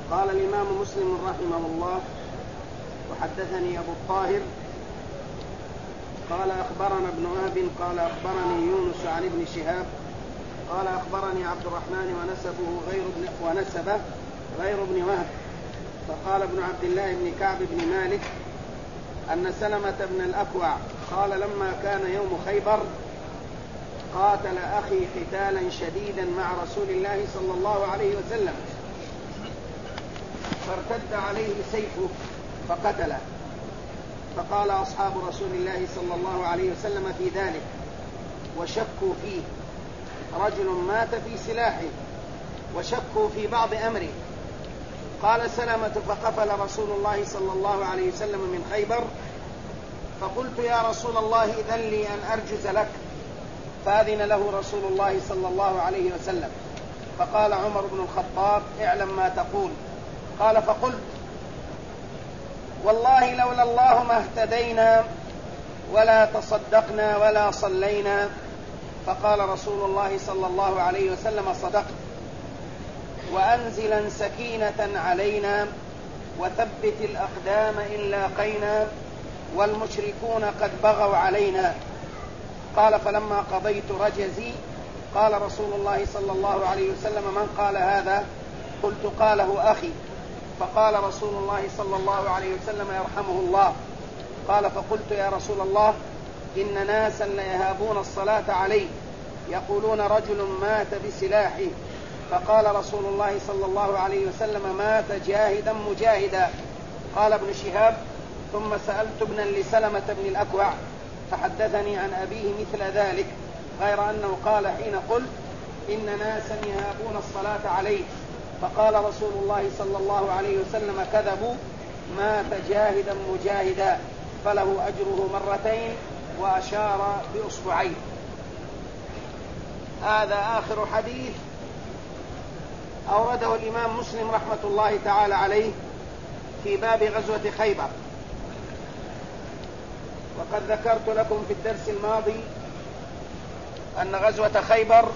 قال الإمام مسلم رحمه الله: وحدثني أبو الطاهر قال أخبرنا ابن وهب قال أخبرني يونس عن ابن شهاب قال أخبرني عبد الرحمن ونسبه غير ابن وهب. فقال ابن عبد الله بن كعب بن مالك أن سلمة بن الأكوع قال: لما كان يوم خيبر قاتل أخي قتالا شديدا مع رسول الله صلى الله عليه وسلم، فارتد عليه سيفه فقتله. فقال أصحاب رسول الله صلى الله عليه وسلم في ذلك وشكوا فيه: رجل مات في سلاحه، وشكوا في بعض أمره. قال سلمة: فقفل رسول الله صلى الله عليه وسلم من خيبر، فقلت: يا رسول الله إذن لي أن أرجز لك، فأذن له رسول الله صلى الله عليه وسلم. فقال عمر بن الخطاب: اعلم ما تقول. قال: فقلت: والله لولا الله ما اهتدينا ولا تصدقنا ولا صلينا. فقال رسول الله صلى الله عليه وسلم: صدقت، وأنزلا سكينة علينا، وثبت الأقدام إن لاقينا، والمشركون قد بغوا علينا. قال: فلما قضيت رجزي قال رسول الله صلى الله عليه وسلم: من قال هذا؟ قلت: قاله أخي. فقال رسول الله صلى الله عليه وسلم: يرحمه الله. قال: فقلت: يا رسول الله إن ناسا ليهابون الصلاة عليه، يقولون رجل مات بسلاحه. فقال رسول الله صلى الله عليه وسلم: مات جاهدا مجاهدا. قال ابن شهاب: ثم سألت ابنا لسلمة بن الأكوع فحدثني عن أبيه مثل ذلك، غير أنه قال حين قلت إن ناسا يهابون الصلاة عليه، فقال رسول الله صلى الله عليه وسلم: كذبوا، مات جاهدا مجاهدا، فله أجره مرتين، وأشار بأصبعين. هذا آخر حديث أورده الإمام مسلم رحمة الله تعالى عليه في باب غزوة خيبر. وقد ذكرت لكم في الدرس الماضي أن غزوة خيبر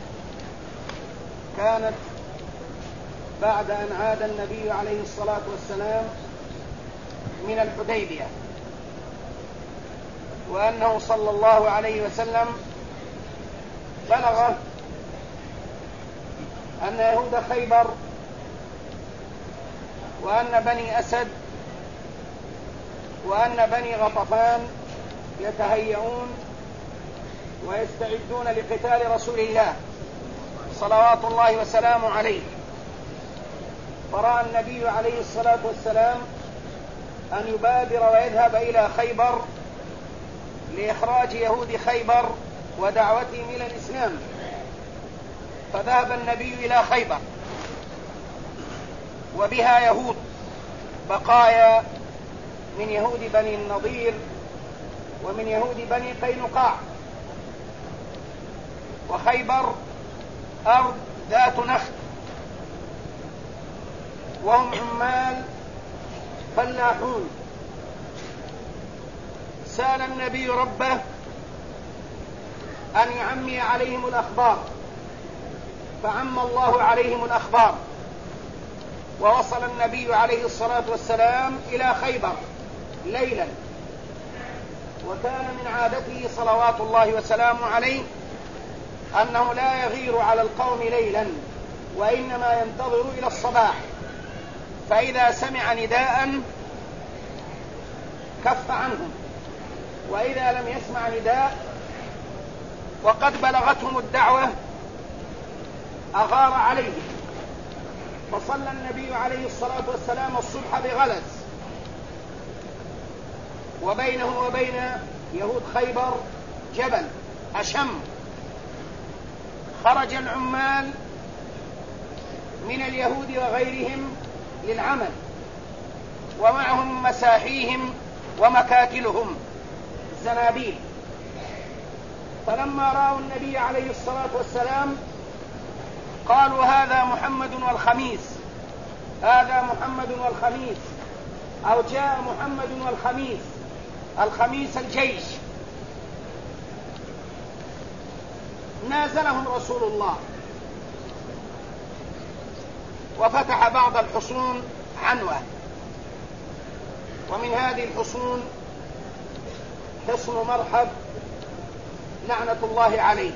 كانت بعد أن عاد النبي عليه الصلاة والسلام من الحديبية، وأنه صلى الله عليه وسلم بلغ أن يهود خيبر وأن بني أسد وأن بني غطفان يتهيئون ويستعدون لقتال رسول الله صلوات الله وسلامه عليه. فرأى النبي عليه الصلاة والسلام أن يبادر ويذهب إلى خيبر لإخراج يهود خيبر ودعوتهم إلى الإسلام. فذهب النبي إلى خيبر وبها يهود بقايا من يهود بني النضير ومن يهود بني قينقاع. وخيبر أرض ذات نخل، وهم عمال فلاحون. سأل النبي ربه أن يعمي عليهم الأخبار، فعم الله عليهم الأخبار، ووصل النبي عليه الصلاة والسلام إلى خيبر ليلا. وكان من عادته صلوات الله وسلامه عليه أنه لا يغير على القوم ليلا، وإنما ينتظر إلى الصباح، فإذا سمع نداء كف عنهم، وإذا لم يسمع نداء وقد بلغتهم الدعوة أغار عليهم. فصلى النبي عليه الصلاة والسلام الصبح بغلس، وبينه وبين يهود خيبر جبل أشم. خرج العمال من اليهود وغيرهم للعمل، ومعهم مساحيهم ومكاكلهم الزنابيل. فلما رأوا النبي عليه الصلاة والسلام قالوا: هذا محمد والخميس، هذا محمد والخميس، أو جاء محمد والخميس، الخميس الجيش. نازلهم رسول الله وفتح بعض الحصون عنوة، ومن هذه الحصون حصن مرحب لعنة الله عليه.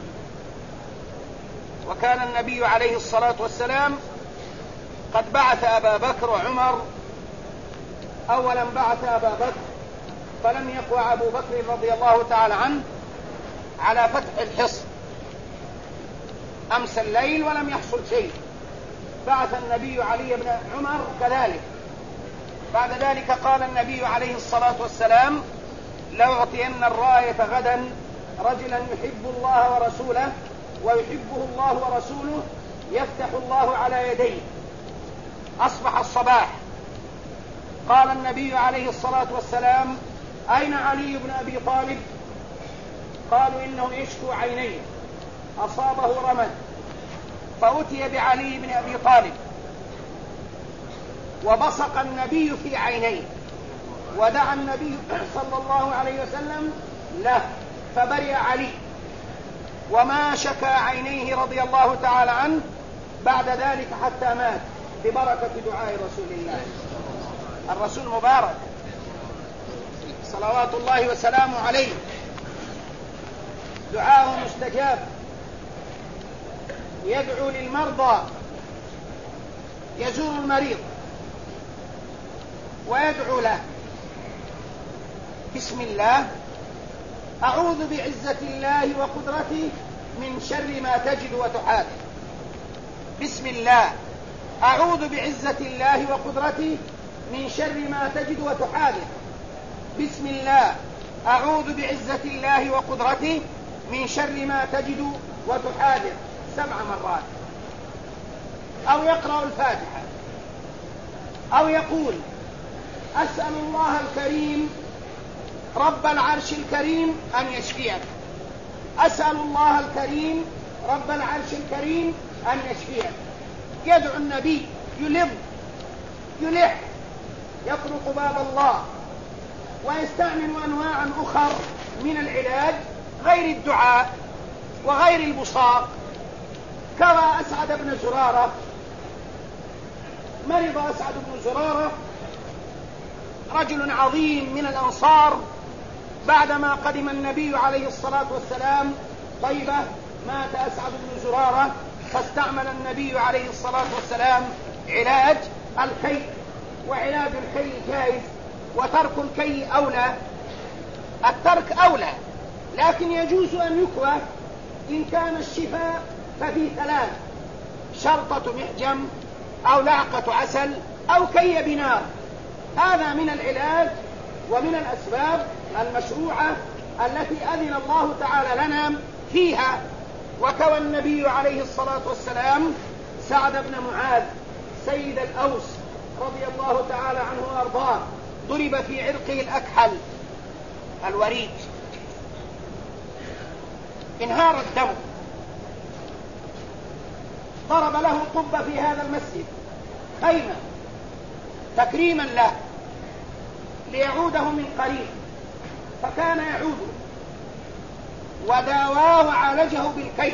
وكان النبي عليه الصلاة والسلام قد بعث أبا بكر وعمر، أولا بعث أبا بكر فلم يقوى أبو بكر رضي الله تعالى عنه على فتح الحصن، أمس الليل ولم يحصل شيء. بعث النبي علي بن عمر كذلك. بعد ذلك قال النبي عليه الصلاة والسلام: لأعطين الراية غدا رجلا يحب الله ورسوله ويحبه الله ورسوله يفتح الله على يديه. أصبح الصباح، قال النبي عليه الصلاة والسلام: أين علي بن أبي طالب؟ قالوا: إنه يشكو عينيه، أصابه رمد. فأتي بعلي بن أبي طالب وبصق النبي في عينيه، ودعا النبي صلى الله عليه وسلم له، فبرئ علي وما شكى عينيه رضي الله تعالى عنه بعد ذلك حتى مات ببركة دعاء رسول الله. الرسول مبارك صلوات الله وسلامه عليه، دعاءه مستجاب، يدعو للمرضى، يزور المريض ويدعو له: بسم الله، أعوذ بعزة الله وقدرته من شر ما تجد وتحاذر. بسم الله، أعوذ بعزة الله وقدرته من شر ما تجد وتحاذر. بسم الله، أعوذ بعزة الله وقدرته من شر ما تجد وتحاذر 7 مرات. أو يقرأ الفاتحة، أو يقول: أسأل الله الكريم رب العرش الكريم أن يشفيك. أسأل الله الكريم رب العرش الكريم أن يشفيك. يدعو النبي، يلح، يطرق باب الله، ويستعمل أنواعا أخر من العلاج غير الدعاء وغير البصاق. كرى أسعد بن زرارة، مرض أسعد بن زرارة رجل عظيم من الأنصار، بعدما قدم النبي عليه الصلاة والسلام طيبة مات أسعد بن زرارة، فاستعمل النبي عليه الصلاة والسلام علاج الكي، وعلاج الكي جائز وترك الكي أولى. الترك أولى، لكن يجوز أن يكوى إن كان الشفاء ففي 3: شرطة محجم، أو لعقة عسل، أو كي بنار. هذا من العلاج ومن الأسباب المشروعة التي أذن الله تعالى لنا فيها. وكوى النبي عليه الصلاة والسلام سعد بن معاذ سيد الأوس رضي الله تعالى عنه وأرضاه، ضرب في عرقه الأكحل الوريد، انهار الدم، ضرب له قبة في هذا المسجد خيمة تكريما له ليعوده من قريب، فكان يعوده وداواه وعالجه بالكي،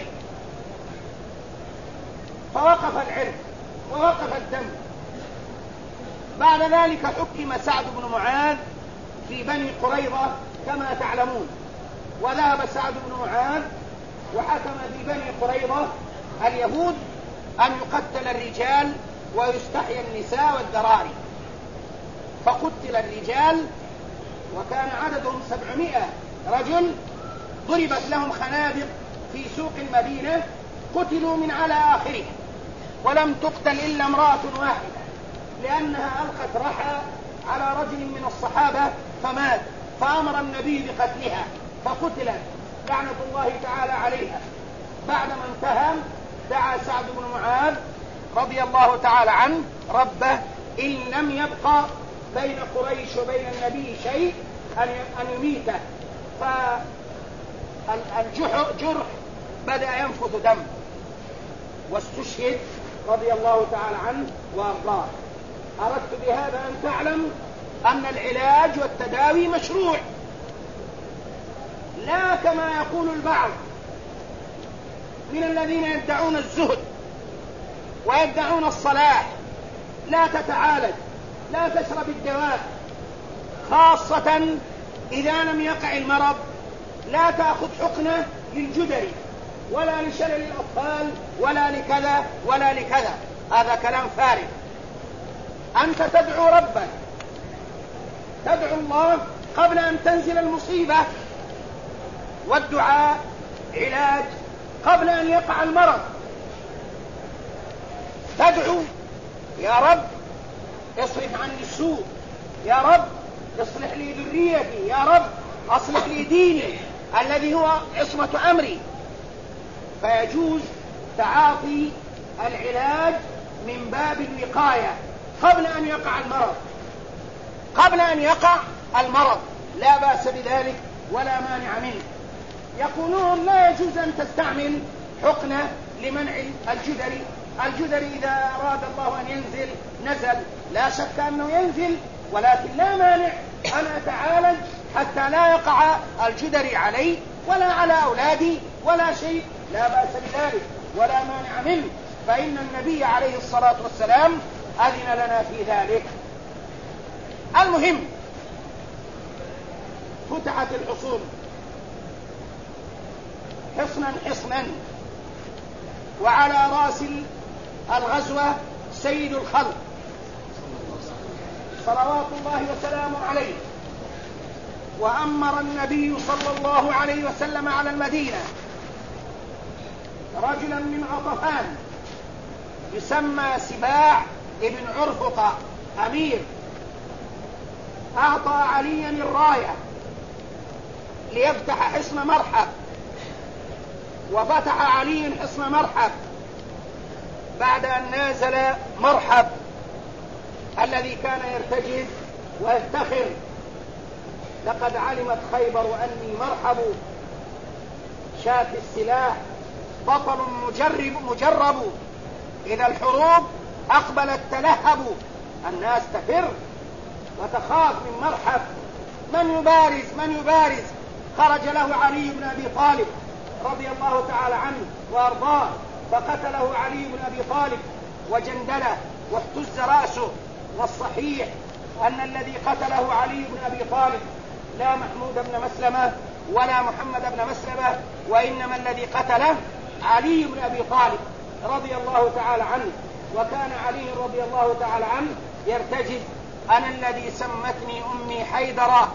فوقف العرق ووقف الدم. بعد ذلك حكم سعد بن معاذ في بني قريظة كما تعلمون، وذهب سعد بن معاذ وحكم في بني قريظة اليهود أن يقتل الرجال ويستحيى النساء والذراري، فقتل الرجال وكان عددهم 700 رجل، ضربت لهم خنادق في سوق المدينة، قتلوا من على آخره، ولم تقتل إلا امرأة واحدة لأنها ألقت رحى على رجل من الصحابة فمات، فأمر النبي بقتلها فقتلت لعنة الله تعالى عليها. بعدما انتهى دعا سعد بن معاذ رضي الله تعالى عنه ربه إن لم يبقى بين قريش وبين النبي شيء أن يميته، فالجرح بدأ ينفث دم واستشهد رضي الله تعالى عنه وأرضاه. أردت بهذا أن تعلم أن العلاج والتداوي مشروع، لا كما يقول البعض من الذين يدعون الزهد ويدعون الصلاح لا تتعالج، لا تشرب الدواء، خاصة إذا لم يقع المرض لا تأخذ حقنة للجدري ولا لشلل الأطفال ولا لكذا ولا لكذا. هذا كلام فارغ. أنت تدعو ربك، تدعو الله قبل أن تنزل المصيبة، والدعاء علاج قبل أن يقع المرض. تدعو يا رب اصرف عني السوء، يا رب اصلح لي ذريتي، يا رب اصلح لي ديني الذي هو عصمة أمري. فيجوز تعاطي العلاج من باب الوقاية قبل أن يقع المرض، قبل أن يقع المرض لا بأس بذلك ولا مانع منه. يقولون لا يجوز أن تستعمل حقنة لمنع الجدري. الجدري إذا أراد الله أن ينزل نزل، لا شك أنه ينزل، ولكن لا مانع أن أتعالج حتى لا يقع الجدري علي ولا على أولادي ولا شيء، لا بأس بذلك ولا مانع منه، فإن النبي عليه الصلاة والسلام أذن لنا في ذلك. المهم فتحت الحصون حصنا حصنا، وعلى رأس الغزوة سيد الخلق صلوات الله وسلامه عليه. وأمر النبي صلى الله عليه وسلم على المدينة رجلا من غطفان يسمى سباع ابن عرفطة أمير، أعطى عليا الراية ليفتح حصن مرحب، وفتح علي حصن مرحب بعد أن نازل مرحب الذي كان يرتجز ويفتخر: لقد علمت خيبر أني مرحب، شاف السلاح بطل مجرب، إذا الحروب أقبلت تلهب. الناس تفر وتخاف من مرحب. من يبارز؟ خرج له علي بن أبي طالب رضي الله تعالى عنه وأرضاه، فقتله علي بن أبي طالب وجندله واهتز رأسه. والصحيح أن الذي قتله علي بن أبي طالب لا محمود بن مسلمة ولا محمد بن مسلمة، وإنما الذي قتله علي بن أبي طالب رضي الله تعالى عنه. وكان علي رضي الله تعالى عنه يرتجز: أنا الذي سمتني أمي حيدرا،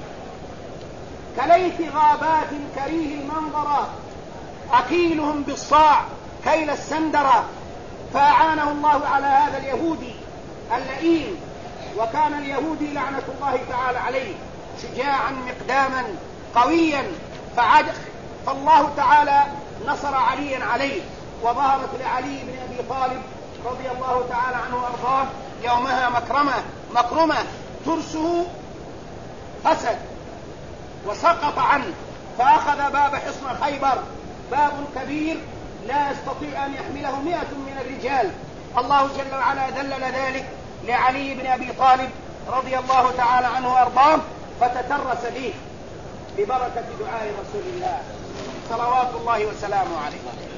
كليث غابات كريه المنظرا، أكيلهم بالصاع كيل السندرا. فأعانه الله على هذا اليهودي اللئيم. وكان اليهودي لعنة الله تعالى عليه شجاعا مقداما قويا، فالله تعالى نصر عليا عليه، وظهرت لعلي بن أبي طالب رضي الله تعالى عنه وأرضاه يومها مكرمة ترسه فسد وسقط عنه، فأخذ باب حصن خيبر، باب كبير لا يستطيع أن يحمله 100 من الرجال. الله جل وعلا ذلل ذلك لعلي بن أبي طالب رضي الله تعالى عنه وأرضاه، فتترس به ببركة دعاء رسول الله صلوات الله وسلامه عليه.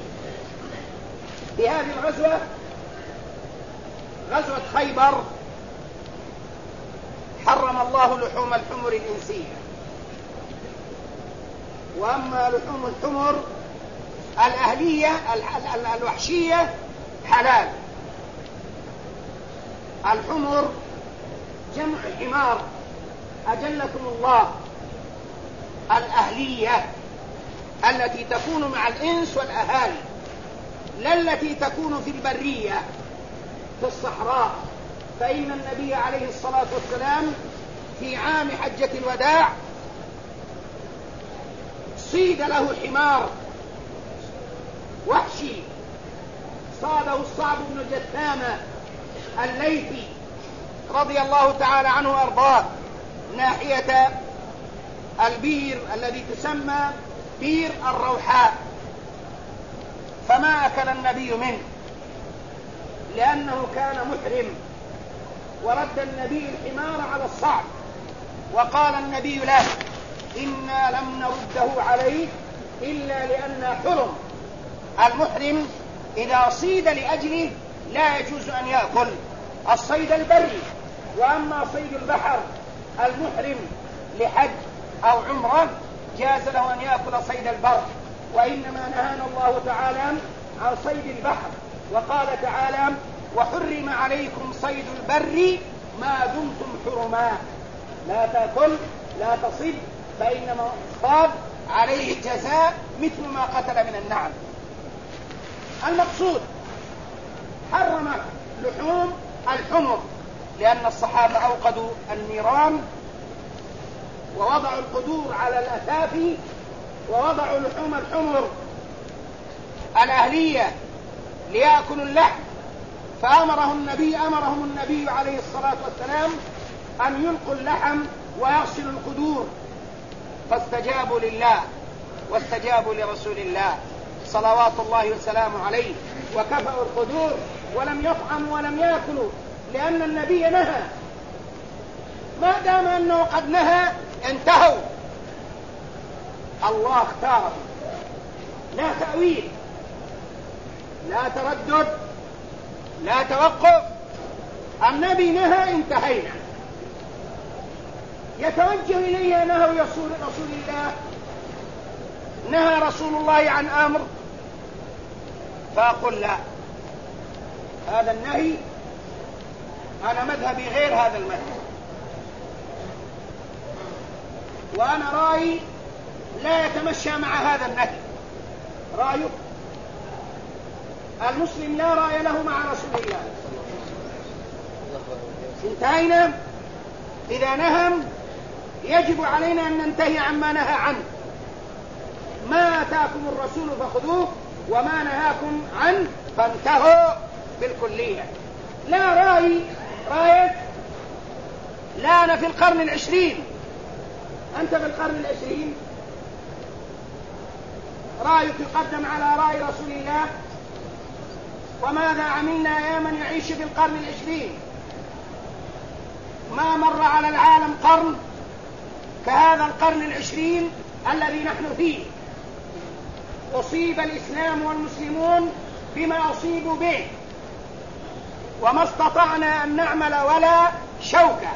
في هذه الغزوة، غزوة خيبر، حرم الله لحوم الحمر الإنسية. وأما لحوم الحمر الأهلية الوحشية حلال. الحمر جمع حمار، أجلكم الله، الأهلية التي تكون مع الإنس والأهالي، لا التي تكون في البرية في الصحراء. فإن النبي عليه الصلاة والسلام في عام حجة الوداع صيد له حمار وحشي، صاده الصعب بن جثامة الليثي رضي الله تعالى عنه وأرضاه ناحية البير الذي تسمى بير الروحاء، فما أكل النبي منه لأنه كان محرم. ورد النبي الحمار على الصعب، وقال النبي له: إنا لم نرده عليك إلا لأننا حرم. المحرم إذا صيد لأجله لا يجوز أن يأكل الصيد البري. وأما صيد البحر المحرم لحج أو عمرة جاز له أن يأكل صيد البر. وإنما نهانا الله تعالى عن صيد البحر، وقال تعالى: وحرم عليكم صيد البر ما دمتم حرما. لا تأكل، لا تصد، فإنما اصطاد عليه الجزاء مثل ما قتل من النعم. المقصود حرم لحوم الحمر، لأن الصحابة أوقدوا النيران ووضعوا القدور على الأثافي ووضعوا لحوم الحمر الأهلية ليأكلوا اللحم، فأمرهم النبي عليه الصلاة والسلام أن يلقوا اللحم ويغسلوا القدور، فاستجابوا لله واستجابوا لرسول الله صلوات الله وسلامه عليه، وكفأوا القدور ولم يطعموا ولم يأكلوا، لأن النبي نهى. ما دام أنه قد نهى انتهوا. الله اختاره، لا تأويل، لا تردد، لا توقف. النبي نهى، انتهينا. يتوجه إليه نهى رسول الله، نهى رسول الله عن أمر، فأقول لا، هذا النهي أنا مذهبي غير هذا المذهب، وأنا رأيي لا يتمشى مع هذا النهي. رأيك المسلم لا رأي له مع رسول الله. انتهينا. إذا نهم يجب علينا أن ننتهي عما نهى عنه. ما آتاكم الرسول فخذوه وما نهاكم عنه فانتهوا بالكلية. لا رأيك لا، أنا في القرن 20، أنت في القرن 20، رأيك يقدم على رأي رسول الله. وماذا عملنا يا من يعيش في القرن 20؟ ما مر على العالم قرن كهذا القرن 20 الذي نحن فيه. أصيب الإسلام والمسلمون بما أصيبوا به، وما استطعنا أن نعمل ولا شوكة،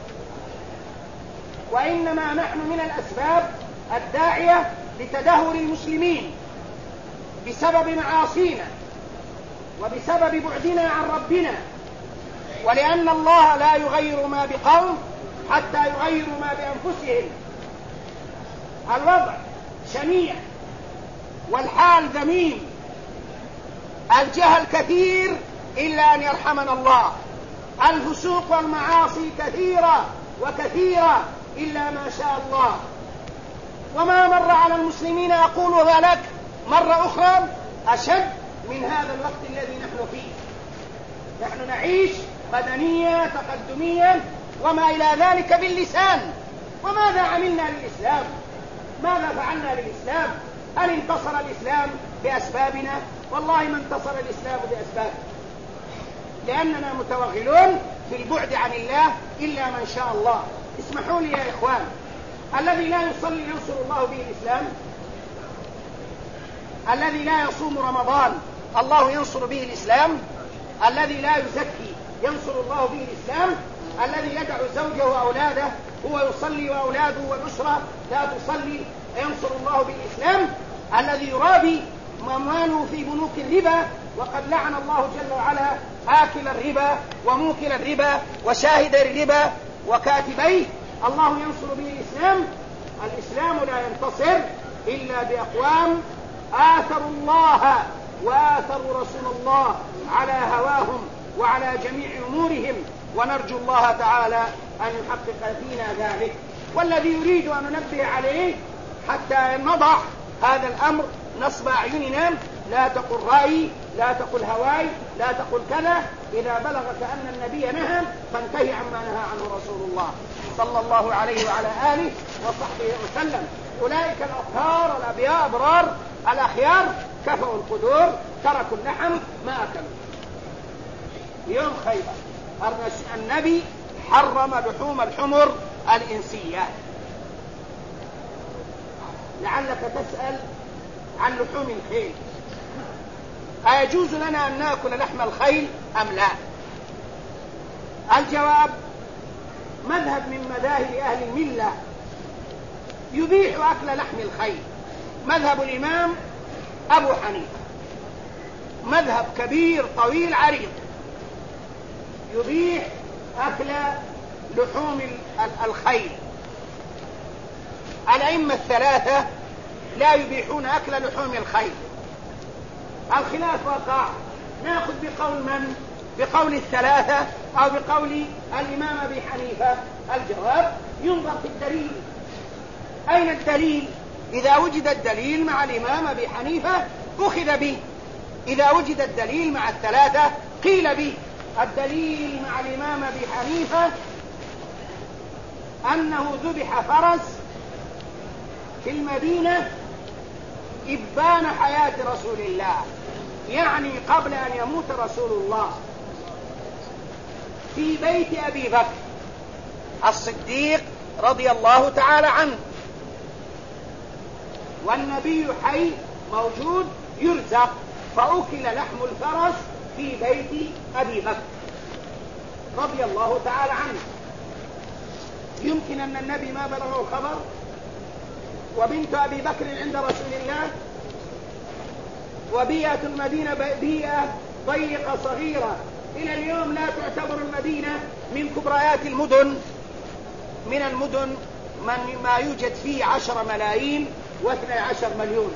وإنما نحن من الأسباب الداعية لتدهور المسلمين بسبب معاصينا وبسبب بعدنا عن ربنا، ولأن الله لا يغير ما بقوم حتى يغيروا ما بأنفسهم. الوضع شنيع والحال ذميم، الجهل كثير إلا أن يرحمنا الله، الفسوق والمعاصي كثيرة وكثيرة إلا ما شاء الله. وما مر على المسلمين أقول لك مرة أخرى أشد من هذا الوقت الذي نحن فيه. نحن نعيش مدنية تقدميا وما إلى ذلك باللسان. وماذا عملنا للإسلام؟ ماذا فعلنا للإسلام؟ هل انتصر الإسلام بأسبابنا؟ والله ما انتصر الإسلام بأسبابه، لأننا متوغلون في البعد عن الله إلا من شاء الله. اسمحوا لي يا إخوان، الذي لا يصلي ينصر الله به الإسلام، الذي لا يصوم رمضان الله ينصر به الإسلام، الذي لا يزكي ينصر الله به الإسلام، الذي يدع زوجه وأولاده هو يصلي وأولاده والأسرة لا تصلي ينصر الله به الإسلام، الذي يرابي أمواله في بنوك الربا وقد لعن الله جل وعلا آكل الربا وموكل الربا وشاهد الربا وكاتبيه، الله ينصر به الإسلام. الإسلام لا ينتصر إلا بأقوام آثروا الله وآثروا رسول الله على هواهم وعلى جميع أمورهم، ونرجو الله تعالى أن يحقق فينا ذلك. والذي يريد أن ننبه عليه حتى نضع هذا الأمر نصب أعيننا، لا تقل رأيي، لا تقل هواي، لا تقل كذا. إذا بلغك أن النبي نهى فانتهي عما نهى عنه رسول الله صلى الله عليه وعلى آله وصحبه وسلم. أولئك الأطهار الأبياء أبرار الأخيار كفوا القدور، تركوا اللحم ما أكلوا. يوم خيبر النبي حرم لحوم الحمر الإنسية. لعلك تسأل عن لحوم الخيل. أيجوز لنا أن نأكل لحم الخيل أم لا؟ الجواب: مذهب من مذاهب أهل الملة يبيح أكل لحم الخيل، مذهب الإمام أبو حنيفة، مذهب كبير طويل عريض يبيح أكل لحوم الخيل. الأئمة الثلاثة لا يبيحون أكل لحوم الخيل. الخلاف وقع، نأخذ بقول من؟ بقول الثلاثة أو بقول الإمام أبي حنيفة؟ الجواب: ينظر في الدليل. أين الدليل؟ إذا وجد الدليل مع الإمام أبي حنيفة أخذ به، إذا وجد الدليل مع الثلاثة قيل به. الدليل مع الإمام أبي حنيفة أنه ذبح فرس في المدينة إبان حياة رسول الله، يعني قبل أن يموت رسول الله، في بيت أبي بكر الصديق رضي الله تعالى عنه، والنبي حي موجود يرزق، فأكل لحم الفرس في بيت أبي بكر رضي الله تعالى عنه. يمكن أن النبي ما بلغه الخبر وبنت أبي بكر عند رسول الله، وبيئة المدينة بيئة ضيقة صغيرة، إلى اليوم لا تعتبر المدينة من كبريات المدن، من المدن ما يوجد فيه 10 ملايين و12 مليون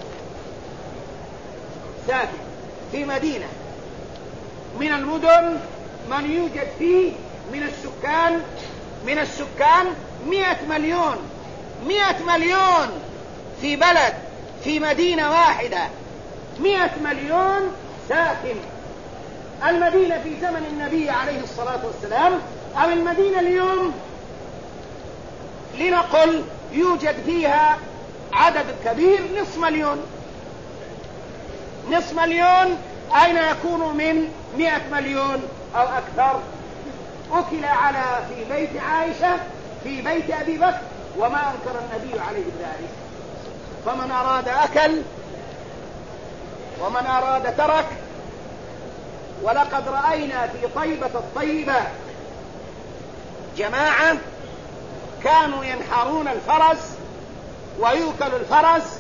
ساكن، في مدينة من المدن من يوجد فيه من السكان 100 مليون، 100 مليون في بلد، في مدينة واحدة 100 مليون ساكن. المدينة في زمن النبي عليه الصلاة والسلام أو المدينة اليوم لنقل يوجد فيها عدد كبير، نصف مليون، أين يكون من 100 مليون أو أكثر؟ أكل في بيت عائشة، في بيت أبي بكر، وما أنكر النبي عليه ذلك. فمن أراد أكل ومن أراد ترك. ولقد رأينا في طيبة الطيبة جماعة كانوا ينحرون الفرس ويؤكل الفرس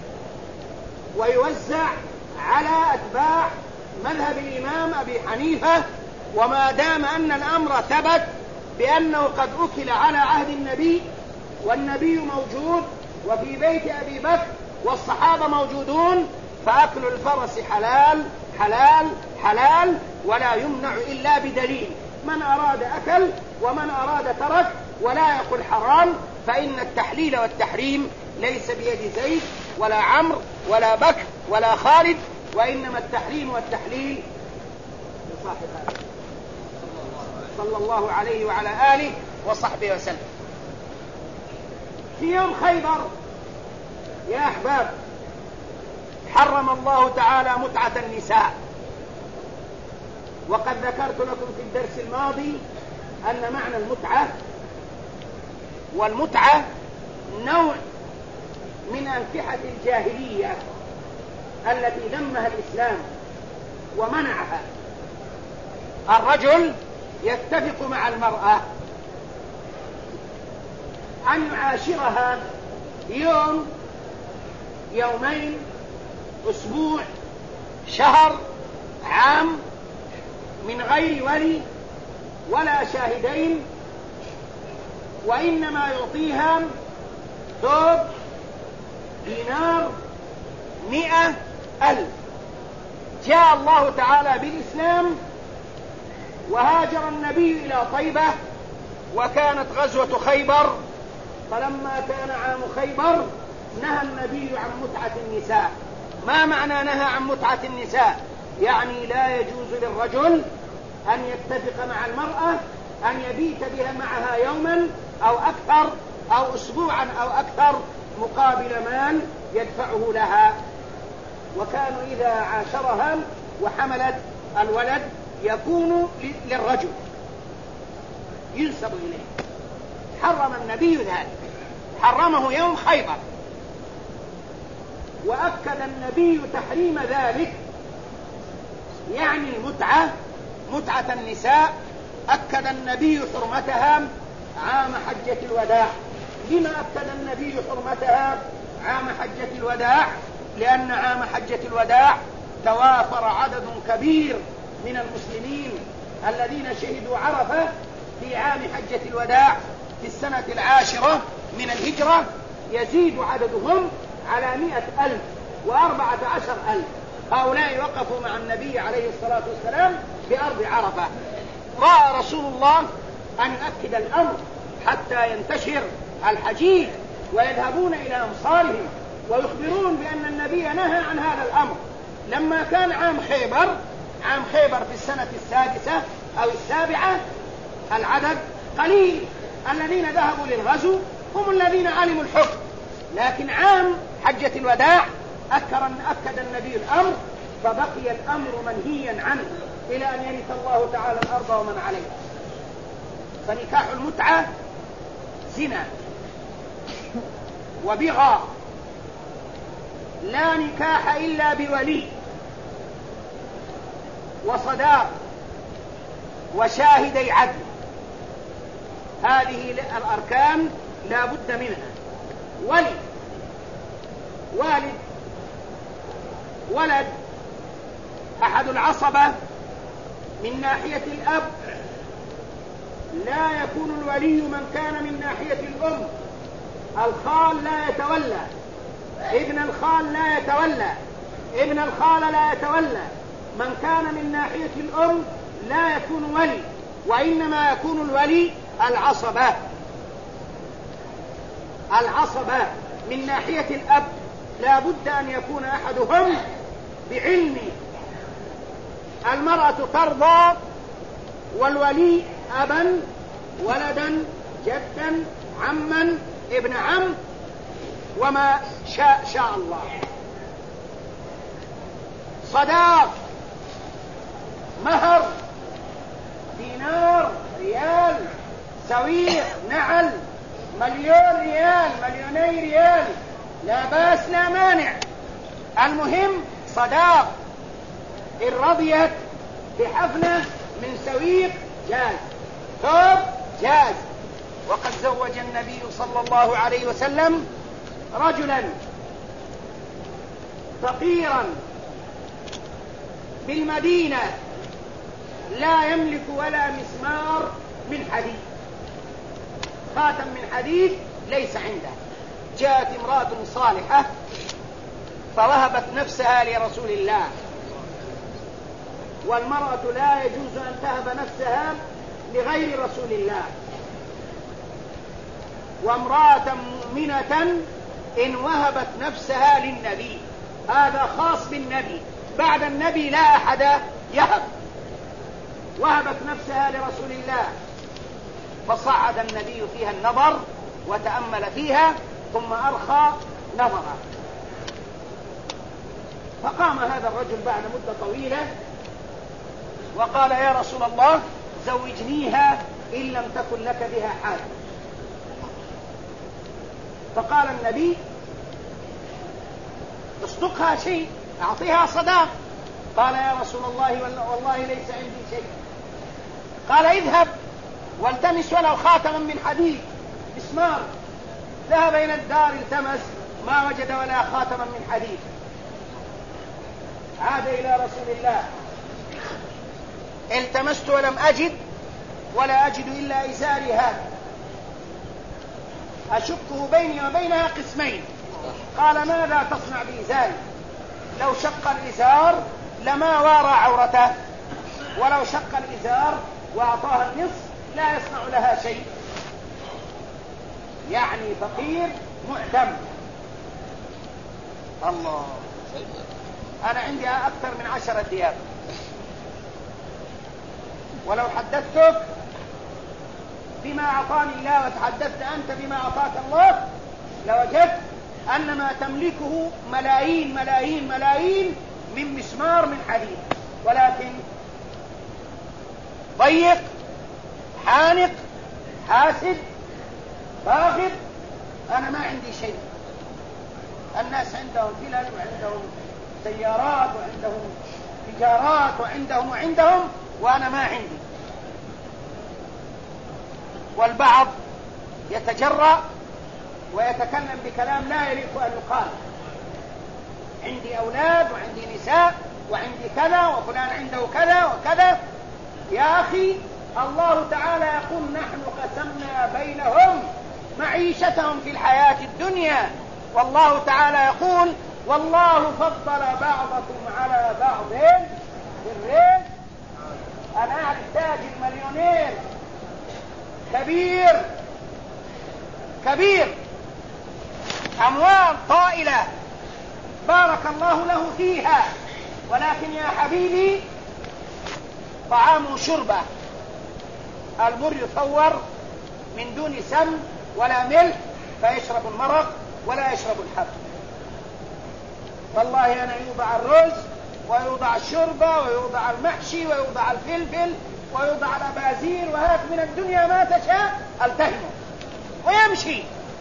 ويوزع على أتباع مذهب الإمام أبي حنيفة، وما دام أن الأمر ثبت بأنه قد أكل على عهد النبي والنبي موجود وفي بيت أبي بكر والصحابة موجودون، فأكل الفرس حلال حلال حلال، ولا يمنع إلا بدليل. من أراد أكل ومن أراد ترك، ولا يقول حرام، فإن التحليل والتحريم ليس بيد زيد ولا عمرو ولا بكر ولا خالد، وإنما التحريم والتحليل لصاحب هذا صلى الله عليه وعلى آله وصحبه وسلم. في يوم خيبر يا أحباب حرم الله تعالى متعة النساء، وقد ذكرت لكم في الدرس الماضي أن معنى والمتعة نوع من أنكحة الجاهلية التي ذمها الإسلام ومنعها. الرجل يتفق مع المرأة أن يعاشرها يوم، يومين، أسبوع، شهر، عام، من غير ولي ولا شاهدين، وإنما يعطيها ثوب، دينار، 100,000. جاء الله تعالى بالإسلام وهاجر النبي إلى طيبة، وكانت غزوة خيبر، فلما كان عام خيبر نهى النبي عن متعة النساء. ما معنى نهى عن متعة النساء؟ يعني لا يجوز للرجل أن يتفق مع المرأة أن يبيت بها معها يوما أو أكثر أو أسبوعا أو أكثر مقابل مال يدفعه لها. وكانوا إذا عاشرها وحملت الولد يكون للرجل ينسب إليه. حرم النبي ذلك، حرمه يوم خيبر، وأكد النبي تحريم ذلك يعني المتعة، متعة النساء أكد النبي حرمتها عام حجة الوداع. لما أكد النبي حرمتها عام حجة الوداع؟ لأن عام حجة الوداع توافر عدد كبير من المسلمين الذين شهدوا عرفة في عام حجة الوداع في السنة 10 من الهجرة، يزيد عددهم على 100,014,000. هؤلاء وقفوا مع النبي عليه الصلاة والسلام بأرض عرفة. رأى رسول الله أن يؤكد الأمر حتى ينتشر الحجيج ويذهبون إلى أمصارهم ويخبرون بأن النبي نهى عن هذا الأمر. لما كان عام خيبر في السنة 6 أو 7 العدد قليل، الذين ذهبوا للغزو هم الذين علموا الحكم. لكن عام حجة الوداع أكد النبي الأمر، فبقي الأمر منهيا عنه إلى أن يرث الله تعالى الأرض ومن عليها. فنكاح المتعة زنا وبغى، لا نكاح إلا بولي وصداق وشاهدي عدل. هذه الأركان لا بد منها. ولي، والد، ولد، أحد العصبة من ناحية الأب. لا يكون الولي من كان من ناحية الأم. الخال لا يتولى، ابن الخال لا يتولى، ابن الخال لا يتولى. من كان من ناحية الأم لا يكون ولي، وإنما يكون الولي العصبة. العصبة من ناحية الأب لا بد أن يكون أحدهم بعلم. المرأة ترضى والولي أبا، ولدا، جدا، عما، ابن عم، وما شاء الله. صداق، مهر، دينار، ريال، سويق، نعل، مليون ريال، مليوني ريال، لا باس لا مانع. المهم صداق. إن رضيت بحفنة من سويق جاز، ثوب جاز. وقد زوج النبي صلى الله عليه وسلم رجلا فقيرا بالمدينة لا يملك ولا مسمار من حديد، خاتم من حديد ليس عنده. جاءت امرأة صالحة فوهبت نفسها لرسول الله، والمرأة لا يجوز أن تهب نفسها لغير رسول الله. وامرأة مؤمنة إن وهبت نفسها للنبي، هذا خاص بالنبي، بعد النبي لا أحد يهب. وهبت نفسها لرسول الله فصعد النبي فيها النظر وتأمل فيها ثم أرخى نظرها. فقام هذا الرجل بعد مدة طويلة وقال: يا رسول الله زوجنيها إن لم تكن لك بها حاجة. فقال النبي: اصدقها شيء، أعطيها صداق. قال: يا رسول الله والله ليس عندي شيء. قال: اذهب والتمس ولو خاتما من حديد، مسمار. ذهب إلى الدار التمس، ما وجد ولا خاتما من حديد. عاد إلى رسول الله: التمست ولم أجد، ولا أجد إلا إزاري هذا، أشكه بيني وبينها قسمين. قال: ماذا تصنع بإزاري؟ لو شق الإزار لما وارى عورته، ولو شق الإزار وأعطاها النصف لا يصنع لها شيء. يعني فقير معتم. الله، أنا عندي أكثر من 10 ثياب، ولو حدثتك بما أعطاني الله وتحدثت أنت بما أعطاك الله لوجدت أن ما تملكه ملايين ملايين ملايين من مسمار من حديد، ولكن ضيق، حانق، حاسد، باغض. أنا ما عندي شيء. الناس عندهم فلل وعندهم سيارات وعندهم تجارات وعندهم وأنا ما عندي. والبعض يتجرأ ويتكلم بكلام لا يليق أن يقال: عندي أولاد وعندي نساء وعندي كذا وفلان عنده كذا وكذا. يا أخي، الله تعالى يقول: نحن قسمنا بينهم معيشتهم في الحياة الدنيا. والله تعالى يقول: والله فضل بعضكم على بعض في الرزق. أنا أعرف تاجر مليونير كبير أموال طائلة بارك الله له فيها، ولكن يا حبيبي طعام وشربه، المر يثور من دون سم ولا ملح، فيشرب المرق ولا يشرب الحب. والله أنا يوضع الرز ويوضع الشربة ويوضع المحشي ويوضع الفلفل ويوضع الأبازير، وهات من الدنيا ما تشاء التهمه ويمشي.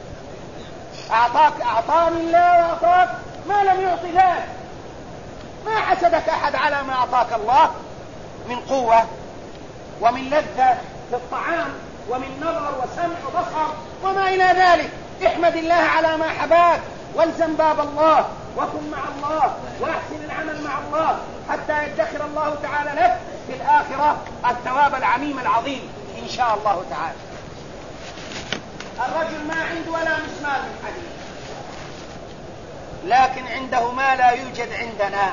أعطاني الله وأعطاك ما لم يعطي ذاك. ما حسدك أحد على ما أعطاك الله من قوة ومن لذة في الطعام ومن نظر وسمع وبصر وما إلى ذلك. احمد الله على ما حباك، والزم باب الله، وكن مع الله، واحسن العمل مع الله، حتى يدخر الله تعالى لك في الآخرة الثواب العميم العظيم إن شاء الله تعالى. الرجل ما عنده ولا مسمار من حديد، لكن عنده ما لا يوجد عندنا.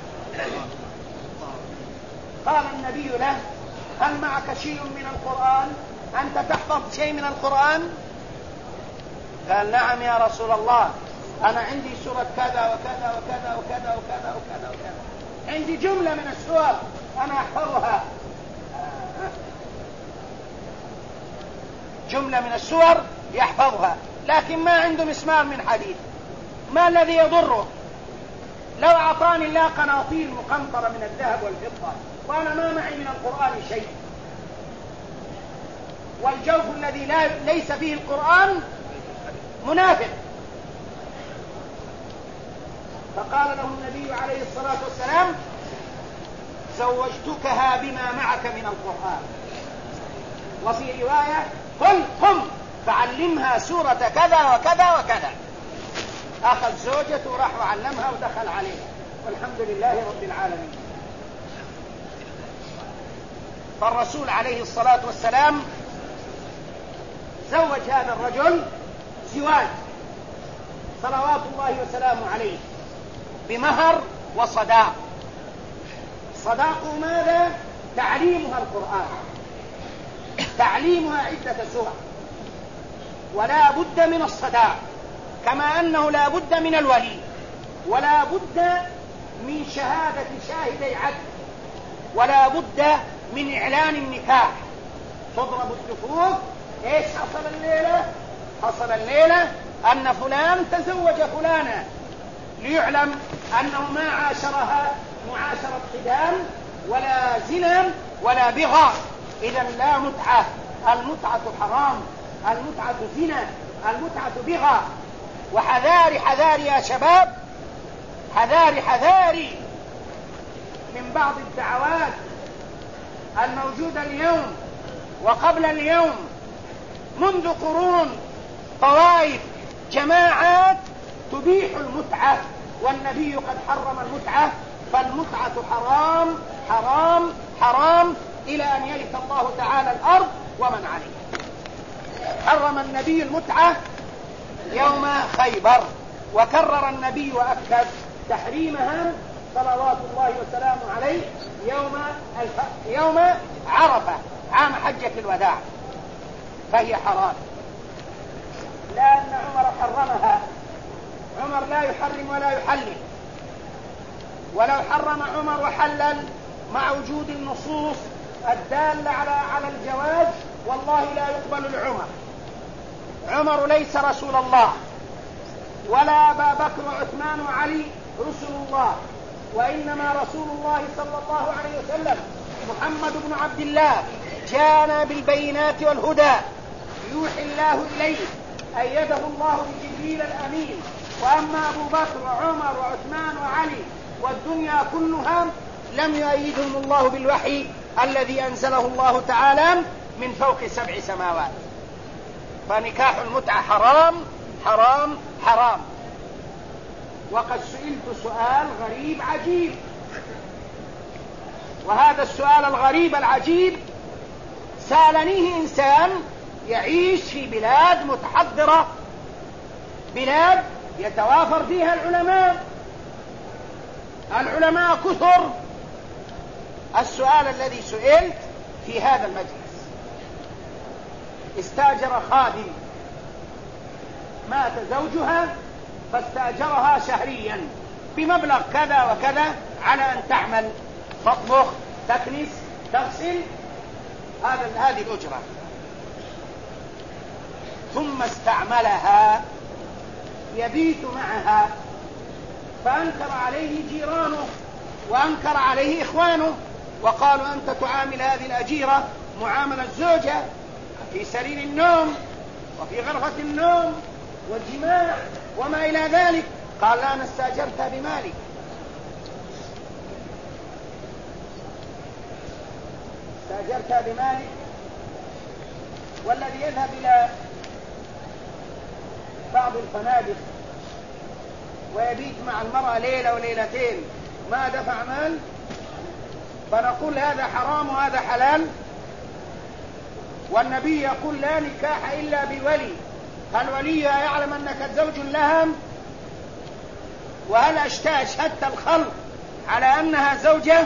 قال النبي له: هل معك شيء من القرآن؟ أنت تحفظ شيء من القرآن؟ قال: نعم يا رسول الله، أنا عندي سورة كذا وكذا وكذا وكذا وكذا وكذا وكذا، عندي جملة من السور أنا أحفظها، جملة من السور يحفظها، لكن ما عنده مسمار من حديد. ما الذي يضره؟ لو أعطاني الله قناطير مقنطرة من الذهب والفضة وأنا ما معي من القرآن شيء، والجوف الذي ليس فيه القرآن منافق. فقال له النبي عليه الصلاة والسلام: زوجتكها بما معك من القرآن. وفي رواية: قم فعلمها سورة كذا وكذا وكذا. أخذ زوجته وراح وعلمها ودخل عليها، والحمد لله رب العالمين. فالرسول عليه الصلاة والسلام زوج هذا الرجل زواج صلوات الله وسلامه عليه بمهر وصداق. صداق ماذا؟ تعليمها القرآن، تعليمها عدة سور، ولا بد من الصداق، كما أنه لا بد من الولي، ولا بد من شهادة شاهدي عدل، ولا بد من إعلان النكاح. تضرب الدفوف. إيش حصل الليلة؟ حصل الليلة أن فلان تزوج فلانة، ليعلم أنه ما عاشرها معاشرة خدام ولا زنا ولا بغاء. إذا لا متعة، المتعة حرام، المتعة زنا، المتعة بغاء. وحذاري حذاري يا شباب، حذاري حذاري من بعض الدعوات الموجودة اليوم وقبل اليوم منذ قرون، طوائف جماعات تبيح المتعة، والنبي قد حرم المتعة. فالمتعة حرام حرام حرام إلى أن يرث الله تعالى الأرض ومن عليها. حرم النبي المتعة يوم خيبر، وكرر النبي وأكد تحريمها صلوات الله وسلامه عليه يوم عرفة عام حجة الوداع، فهي حرام. لا أن عمر حرمها، عمر لا يحرم ولا يحلل، ولو حرم عمر وحلل مع وجود النصوص الدالة على الجواز والله لا يقبل العمر. عمر ليس رسول الله، ولا أبا بكر وعثمان وعلي رسل الله، وإنما رسول الله صلى الله عليه وسلم محمد بن عبد الله جاءنا بالبينات والهدى، يوحي الله إليه، أيده الله بجبريل الأمين. وأما أبو بكر وعمر وعثمان وعلي والدنيا كلها لم يؤيدهم الله بالوحي الذي أنزله الله تعالى من فوق 7 سماوات. فنكاح المتعة حرام حرام حرام. وقد سئلت سؤال غريب عجيب، وهذا السؤال الغريب العجيب سألنيه إنسان يعيش في بلاد متحضرة، بلاد يتوافر فيها العلماء كثر. السؤال الذي سئلت في هذا المجلس: استاجر خادم، مات زوجها فاستاجرها شهريا بمبلغ كذا وكذا على أن تعمل، تطبخ، تكنس، تغسل، هذه الأجرة. ثم استعملها يبيت معها، فأنكر عليه جيرانه وأنكر عليه إخوانه، وقالوا: أنت تعامل هذه الأجيرة معاملة الزوجة في سرير النوم وفي غرفة النوم والجماع وما إلى ذلك. قال: لا، أنا استأجرتها بمالي. استأجرتها بمالي. والذي يذهب إلى بعض الفنادق ويبيت مع المرأة ليلة وليلتين ما دفع مال، فنقول هذا حرام وهذا حلال. والنبي يقول: لا نكاح إلا بولي. هل وليها يعلم أنك زوج لها؟ وهل أشهدت الخلق على أنها زوجة؟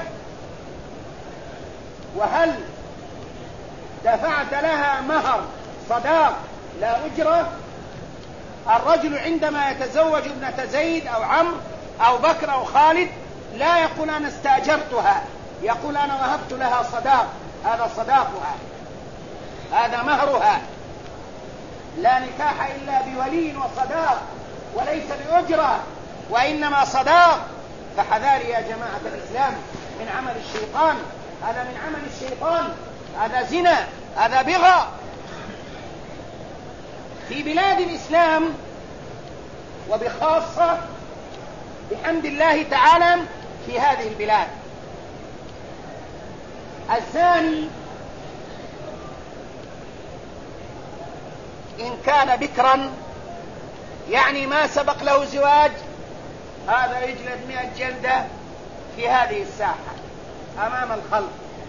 وهل دفعت لها مهر صداق لا أجرة؟ الرجل عندما يتزوج ابنة زيد أو عمرو أو بكر أو خالد لا يقول: أنا استأجرتها، يقول: أنا وهبت لها صداق، هذا صداقها، هذا مهرها. لا نكاح إلا بولي وصداق، وليس بأجرة، وإنما صداق. فحذاري يا جماعة الإسلام من عمل الشيطان، هذا من عمل الشيطان، هذا زنا، هذا بغى. في بلاد الإسلام وبخاصة بحمد الله تعالى في هذه البلاد، الزاني إن كان بكرا يعني ما سبق له زواج، هذا يجلد 100 جلدة في هذه الساحة أمام الخلق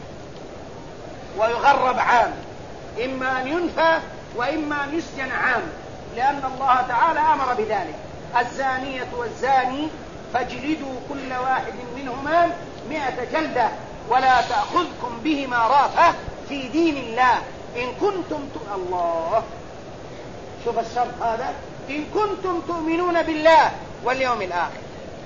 ويغرب عام، إما أن ينفى وإما أن يسجن عام، لأن الله تعالى أمر بذلك: الزانية والزاني فاجلدوا كل واحد منهما 100 جلدة ولا تأخذكم بهما رأفة في دين الله إن كنتم الله. شوف الشرط هذا: إن كنتم تؤمنون بالله واليوم الآخر.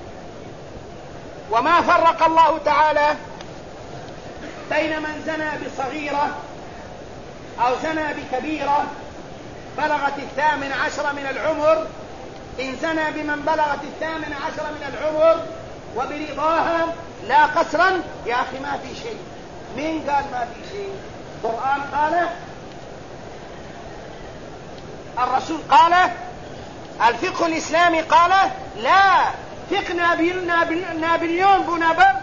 وما فرق الله تعالى بين من زنى بصغيرة أو زنى بكبيرة بلغت 18 من العمر. إن زنى بمن بلغت 18 من العمر وبرضاها لا قسرا، يا أخي ما في شيء. مين قال ما في شيء؟ القرآن قال، الرسول قال، الفقه الإسلامي قال. لا، فقه نابليون بونابرت،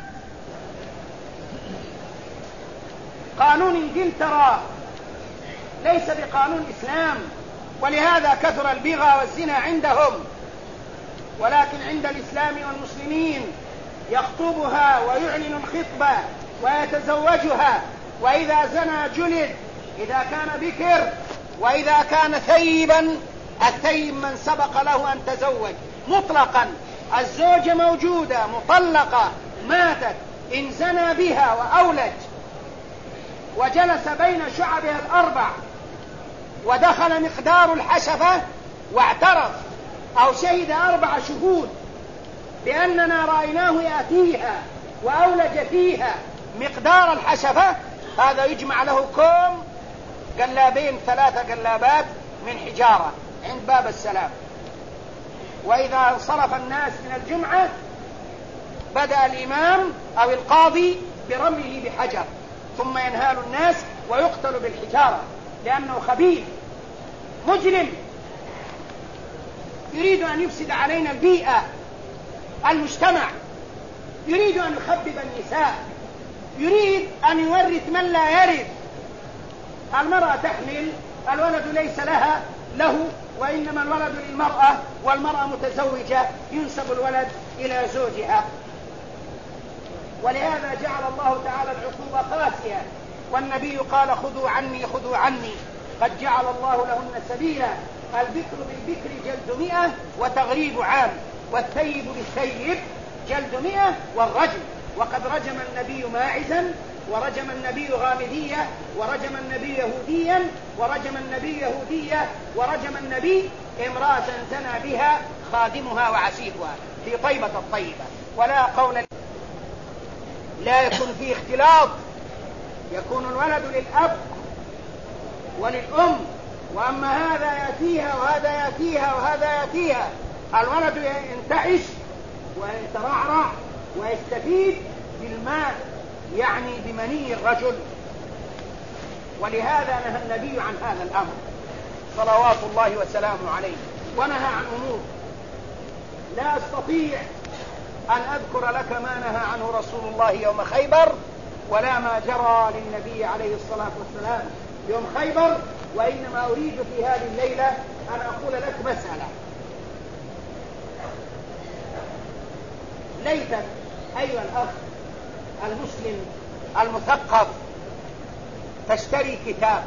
قانون إنجلترا ليس بقانون إسلام، ولهذا كثر البغى والزنا عندهم. ولكن عند الإسلام والمسلمين يخطبها ويعلن الخطبة ويتزوجها، وإذا زنى جلد إذا كان بكر، وإذا كان ثيبا الثيب من سبق له أن تزوج مطلقا. الزوجة موجودة مطلقة ماتت، إن زنى بها وأولج وجلس بين شعبها الأربع ودخل مقدار الحشفة واعترف أو شهد 4 شهود بأننا رأيناه يأتيها وأولج فيها مقدار الحشفة، هذا يجمع له كوم قلابين 3 قلابات من حجارة عند باب السلام. وإذا انصرف الناس من الجمعة بدأ الإمام أو القاضي برميه بحجر، ثم ينهال الناس ويقتل بالحجارة، لأنه خبيث مجرم يريد أن يفسد علينا البيئة، المجتمع. يريد أن يخبب النساء، يريد أن يورث من لا يرث. المرأة تحمل، الولد ليس له، وإنما الولد للمرأة، والمرأة متزوجة ينسب الولد إلى زوجها. ولهذا جعل الله تعالى العقوبة قاسية، والنبي قال خذوا عني خذوا عني، قد جعل الله لهن سبيلا، البكر بالبكر جلد 100 وتغريب عام، والثيب بالثيب جلد 100 والرجم. وقد رجم النبي ماعزا، ورجم النبي غامدية، ورجم النبي يهوديا، ورجم النبي يهودية، ورجم النبي امرأة زنى بها خادمها وعسيرها في طيبة الطيبة. ولا قول لا يكون فيه اختلاط، يكون الولد للأب وللأم، وأما هذا يأتيها وهذا يأتيها وهذا يأتيها، الولد ينتعش ويترعرع ويستفيد بالماء، يعني بمني الرجل. ولهذا نهى النبي عن هذا الأمر صلوات الله وسلامه عليه، ونهى عن أمور لا أستطيع أن أذكر لك ما نهى عنه رسول الله يوم خيبر، ولا ما جرى للنبي عليه الصلاة والسلام يوم خيبر، وإنما أريد في هذه الليلة أن أقول لك مسألة. ليتك أيها الأخ المسلم المثقف تشتري كتاب،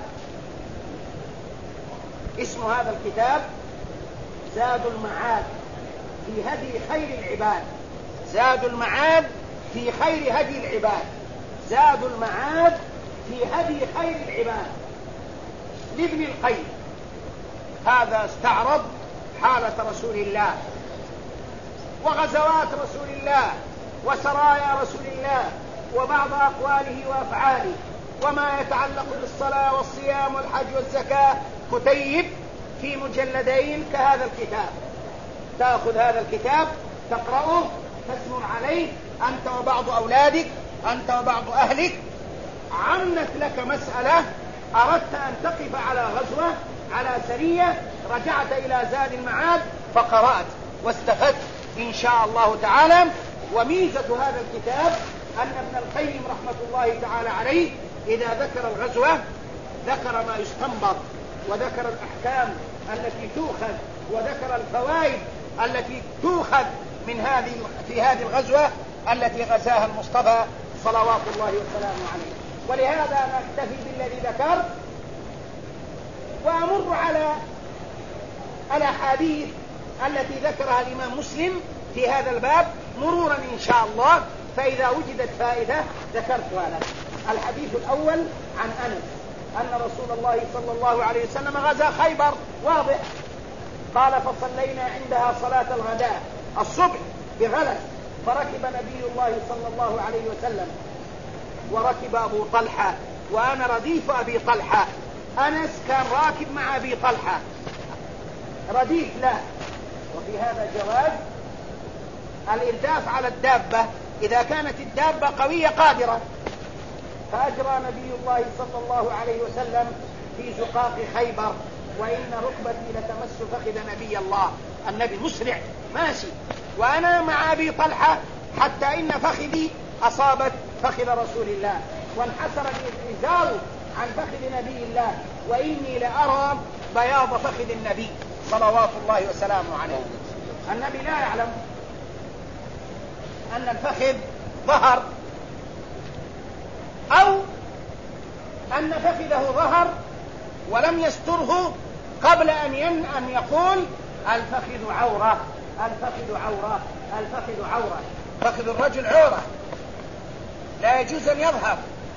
اسم هذا الكتاب زاد المعاد في هدي خير العباد. زاد المعاد في خير هدي العباد. زاد المعاد في هدي خير العباد لابن القيم. هذا استعرض حالة رسول الله وغزوات رسول الله وسرايا رسول الله وبعض أقواله وأفعاله وما يتعلق بالصلاة والصيام والحج والزكاة، كتيب في مجلدين كهذا الكتاب. تأخذ هذا الكتاب تقرأه، تسمر عليه أنت وبعض أولادك، أنت وبعض أهلك. عنت لك مسألة، أردت أن تقف على غزوة على سرية، رجعت إلى زاد المعاد فقرأت واستفدت إن شاء الله تعالى. وميزة هذا الكتاب أن ابن القيم رحمة الله تعالى عليه إذا ذكر الغزوة ذكر ما يستنبط، وذكر الأحكام التي تؤخذ، وذكر الفوائد التي تؤخذ في هذه الغزوة التي غزاها المصطفى صلوات الله وسلامه عليه. ولهذا نكتفي بالذي ذكر، وأمر على الأحاديث التي ذكرها الإمام مسلم في هذا الباب مرورا إن شاء الله، فإذا وجدت فائدة ذكرتها لك. الحديث الأول عن أنس أن رسول الله صلى الله عليه وسلم غزا خيبر، واضح. قال فصلينا عندها صلاة الغداء الصبح بغلس، فركب نبي الله صلى الله عليه وسلم وركب أبو طلحة وأنا رديف أبي طلحة. أنس كان راكب مع أبي طلحة، رديف لا. وفي هذا جواز الإرداف على الدابة إذا كانت الدابة قوية قادرة. فأجرى نبي الله صلى الله عليه وسلم في زقاق خيبر، وإن ركبتي لتمس فخذ نبي الله. النبي مسرع ماشي، وأنا مع أبي طلحة حتى إن فخذي أصابت فخذ رسول الله، وانحسر الإزار عن فخذ نبي الله، وإني لأرى بياض فخذ النبي صلوات الله وسلامه عليه. النبي لا يعلم أن الفخذ ظهر، أو أن فخذه ظهر ولم يستره قبل أن يقول الفخذ عورة، الفخذ عورة، الفخذ عورة. فخذ الرجل عورة، لا يجوز أن يظهر،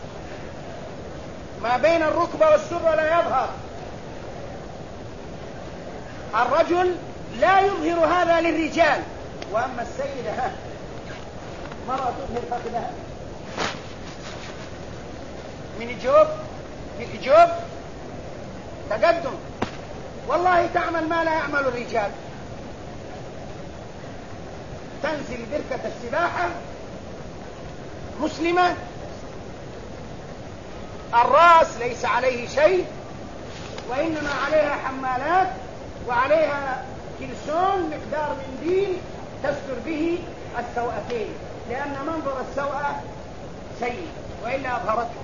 ما بين الركبة والسرة لا يظهر. الرجل لا يظهر هذا للرجال، وأما السيدة مرة تظهر فخذها من جوب في جوب تقدم، والله تعمل ما لا يعمل الرجال. تنزل بركة السباحة مسلمة، الرأس ليس عليه شيء، وإنما عليها حمالات وعليها كلسون مقدار منديل تستر به السوأتين، لأن منظر السوءة سيء وإلا أظهرته،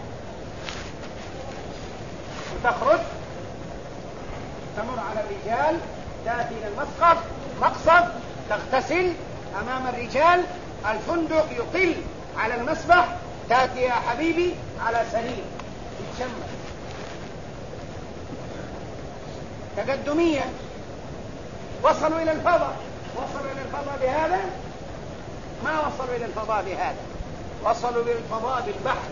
وتخرج تمر على الرجال، تأتي إلى المسقط مقصد، تغتسل أمام الرجال، الفندق يطل على المسبح، تأتي يا حبيبي على سرير تتشمل تقدميا. وصلوا إلى الفضاء، وصلوا إلى الفضاء بهذا؟ ما وصلوا إلى الفضاء بهذا، وصلوا إلى الفضاء بالبحث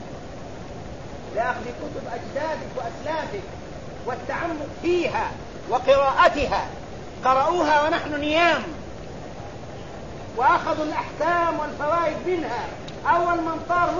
لأخذ كتب أجدادك وأسلافك والتعمق فيها وقراءتها. قرأوها ونحن نيام، وأخذوا الأحكام والفوائد منها. أول من طار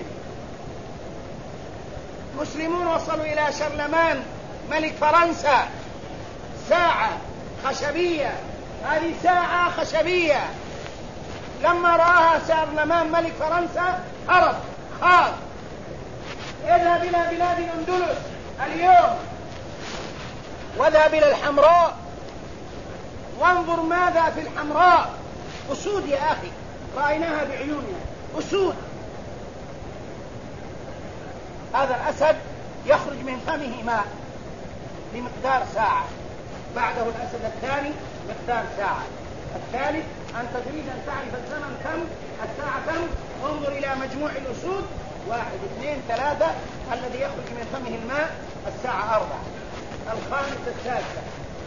مسلمون وصلوا إلى شارلمان ملك فرنسا، ساعة خشبية، هذه ساعة خشبية. لما رآها شارلمان ملك فرنسا هرب، خاف. اذهب إلى بلاد الأندلس اليوم، واذهب إلى الحمراء وانظر ماذا في الحمراء. أسود يا أخي، رأيناها بعيوننا، أسود. هذا الأسد يخرج من فمه ماء لمقدار ساعة، بعده الأسد الثاني مقدار ساعة، الثالث. أنت تريد أن تعرف الزمن كم، الساعة كم، انظر إلى مجموع الأسود، 1 2 3. الذي يخرج من فمه الماء الساعة 4. الخامسة السادسة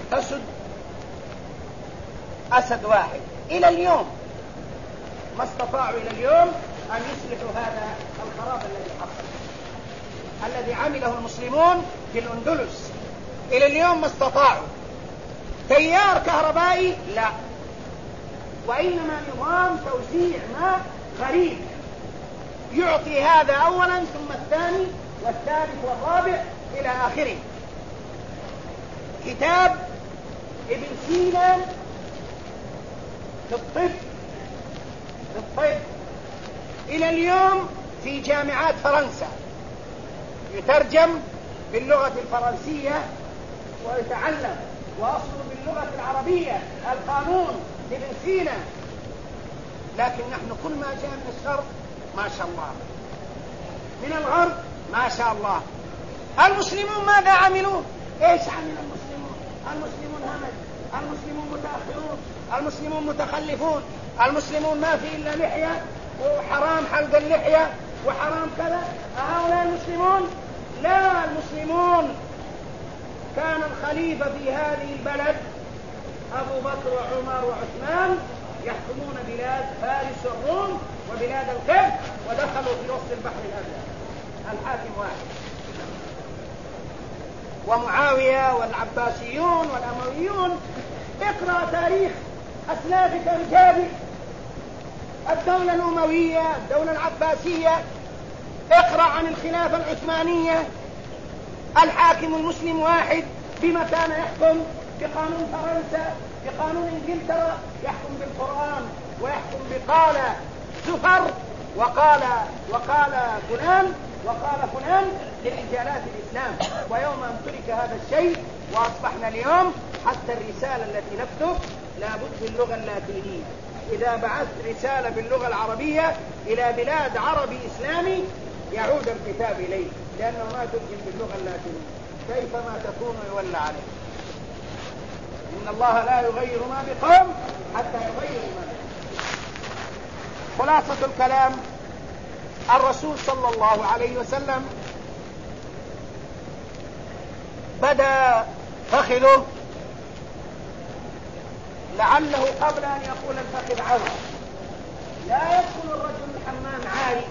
أسد واحد. إلى اليوم ما استطاعوا إلى اليوم أن يصلحوا هذا الخراب الذي حصل، الذي عمله المسلمون في الأندلس. إلى اليوم ما استطاعوا. تيار كهربائي لا، وإنما نظام توزيع ماء غريب، يعطي هذا أولا ثم الثاني والثالث والرابع إلى آخره. كتاب ابن سينا في الطب إلى اليوم في جامعات فرنسا يترجم باللغة الفرنسية ويتعلم، وأصله باللغة العربية القانون لابن سينا. لكن نحن كل ما جاء من الشرق ما شاء الله، من الغرب ما شاء الله. المسلمون ماذا عملوا؟ ايش عمل المسلمون؟ المسلمون همج، المسلمون متأخرون، المسلمون متخلفون، المسلمون ما في إلا لحية وحرام حلق اللحية وحرام كذا. هؤلاء المسلمون؟ لا، المسلمون كان الخليفة في هذه البلد أبو بكر وعمر وعثمان يحكمون بلاد فارس والروم وبلاد القبط، ودخلوا في وسط البحر الأبيض. الحاكم واحد. ومعاوية والعباسيون والأمويون، اقرأ تاريخ أسلافك رجالي، الدولة الأموية، الدولة العباسية، اقرأ عن الخلافة العثمانية. الحاكم المسلم واحد. بما كان يحكم؟ بقانون فرنسا، بقانون انجلترا، يحكم بالقرآن ويحكم بقال زفر وقال فلان لرجالات الإسلام. ويوم أن ترك هذا الشيء وأصبحنا اليوم حتى الرسالة التي نكتب لابد باللغة اللاتينية. إذا بعثت رسالة باللغة العربية إلى بلاد عربي إسلامي يعود الكتاب إليه، لأنه ما ترجم باللغة اللاتينية. كيفما تكون يولى عليه. إن الله لا يغير ما بقوم حتى يغيروا ما بقوم. خلاصة الكلام، الرسول صلى الله عليه وسلم بدأ فخذه، لعله قبل أن يقول الفخذ عورة. لا يدخل الرجل الحمام عاري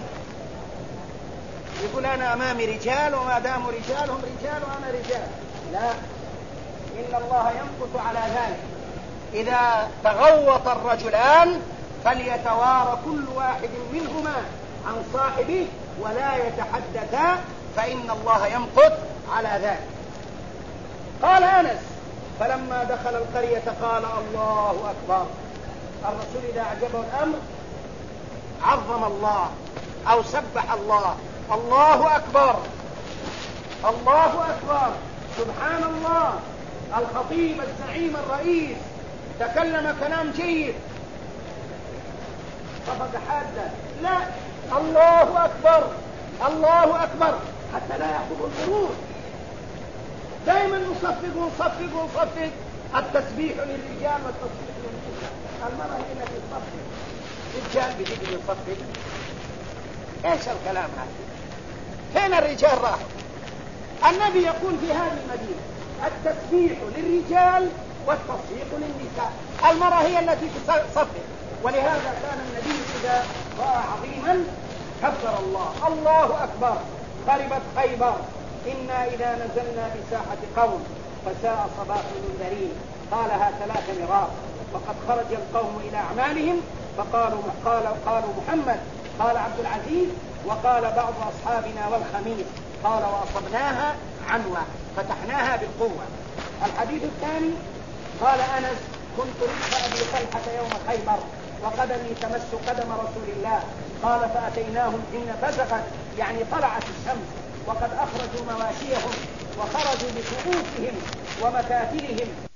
يقول أنا أمامي رجال وما داموا رجال هم رجال وأنا رجال. لا، إن الله يمقت على ذلك. إذا تغوط الرجلان فليتوارى كل واحد منهما عن صاحبه ولا يتحدثا، فإن الله يمقت على ذلك. قال أنس: فلما دخل القرية قال الله أكبر. الرسول إذا أعجبه الأمر عظم الله أو سبح الله. الله أكبر، الله أكبر، سبحان الله. الخطيب الزعيم الرئيس تكلم كلام جيد، صفقة حادة، لا، الله أكبر الله أكبر حتى لا يأخذ البرود. دائما نصفق التسبيح للرجال والتصفيق للنساء. المرأة هي التي تصفق، الرجال بيجي يصفق. ايش الكلام هذا؟ فين الرجال راحوا؟ النبي يقول في هذه المدينة التسبيح للرجال والتصفيق للنساء، المرأة هي التي تصفق. ولهذا كان النبي إذا رأى عظيما كبر الله أكبر. خربت خيبر، إنا إذا نزلنا بساحة قوم فساء صباح المنذرين. قالها 3 مرات. وقد خرج القوم إلى أعمالهم قالوا محمد، قال عبد العزيز، وقال بعض أصحابنا والخميس، قال وأصبناها عنوة، فتحناها بالقوة. الحديث الثاني قال أنس كنت رزق أبي طلحة يوم خيبر وقدمي تمس قدم رسول الله، قال فأتيناهم حين بزغت يعني طلعت الشمس وقد أخرجوا مواشيهم وخرجوا بسيوفهم ومكاتلهم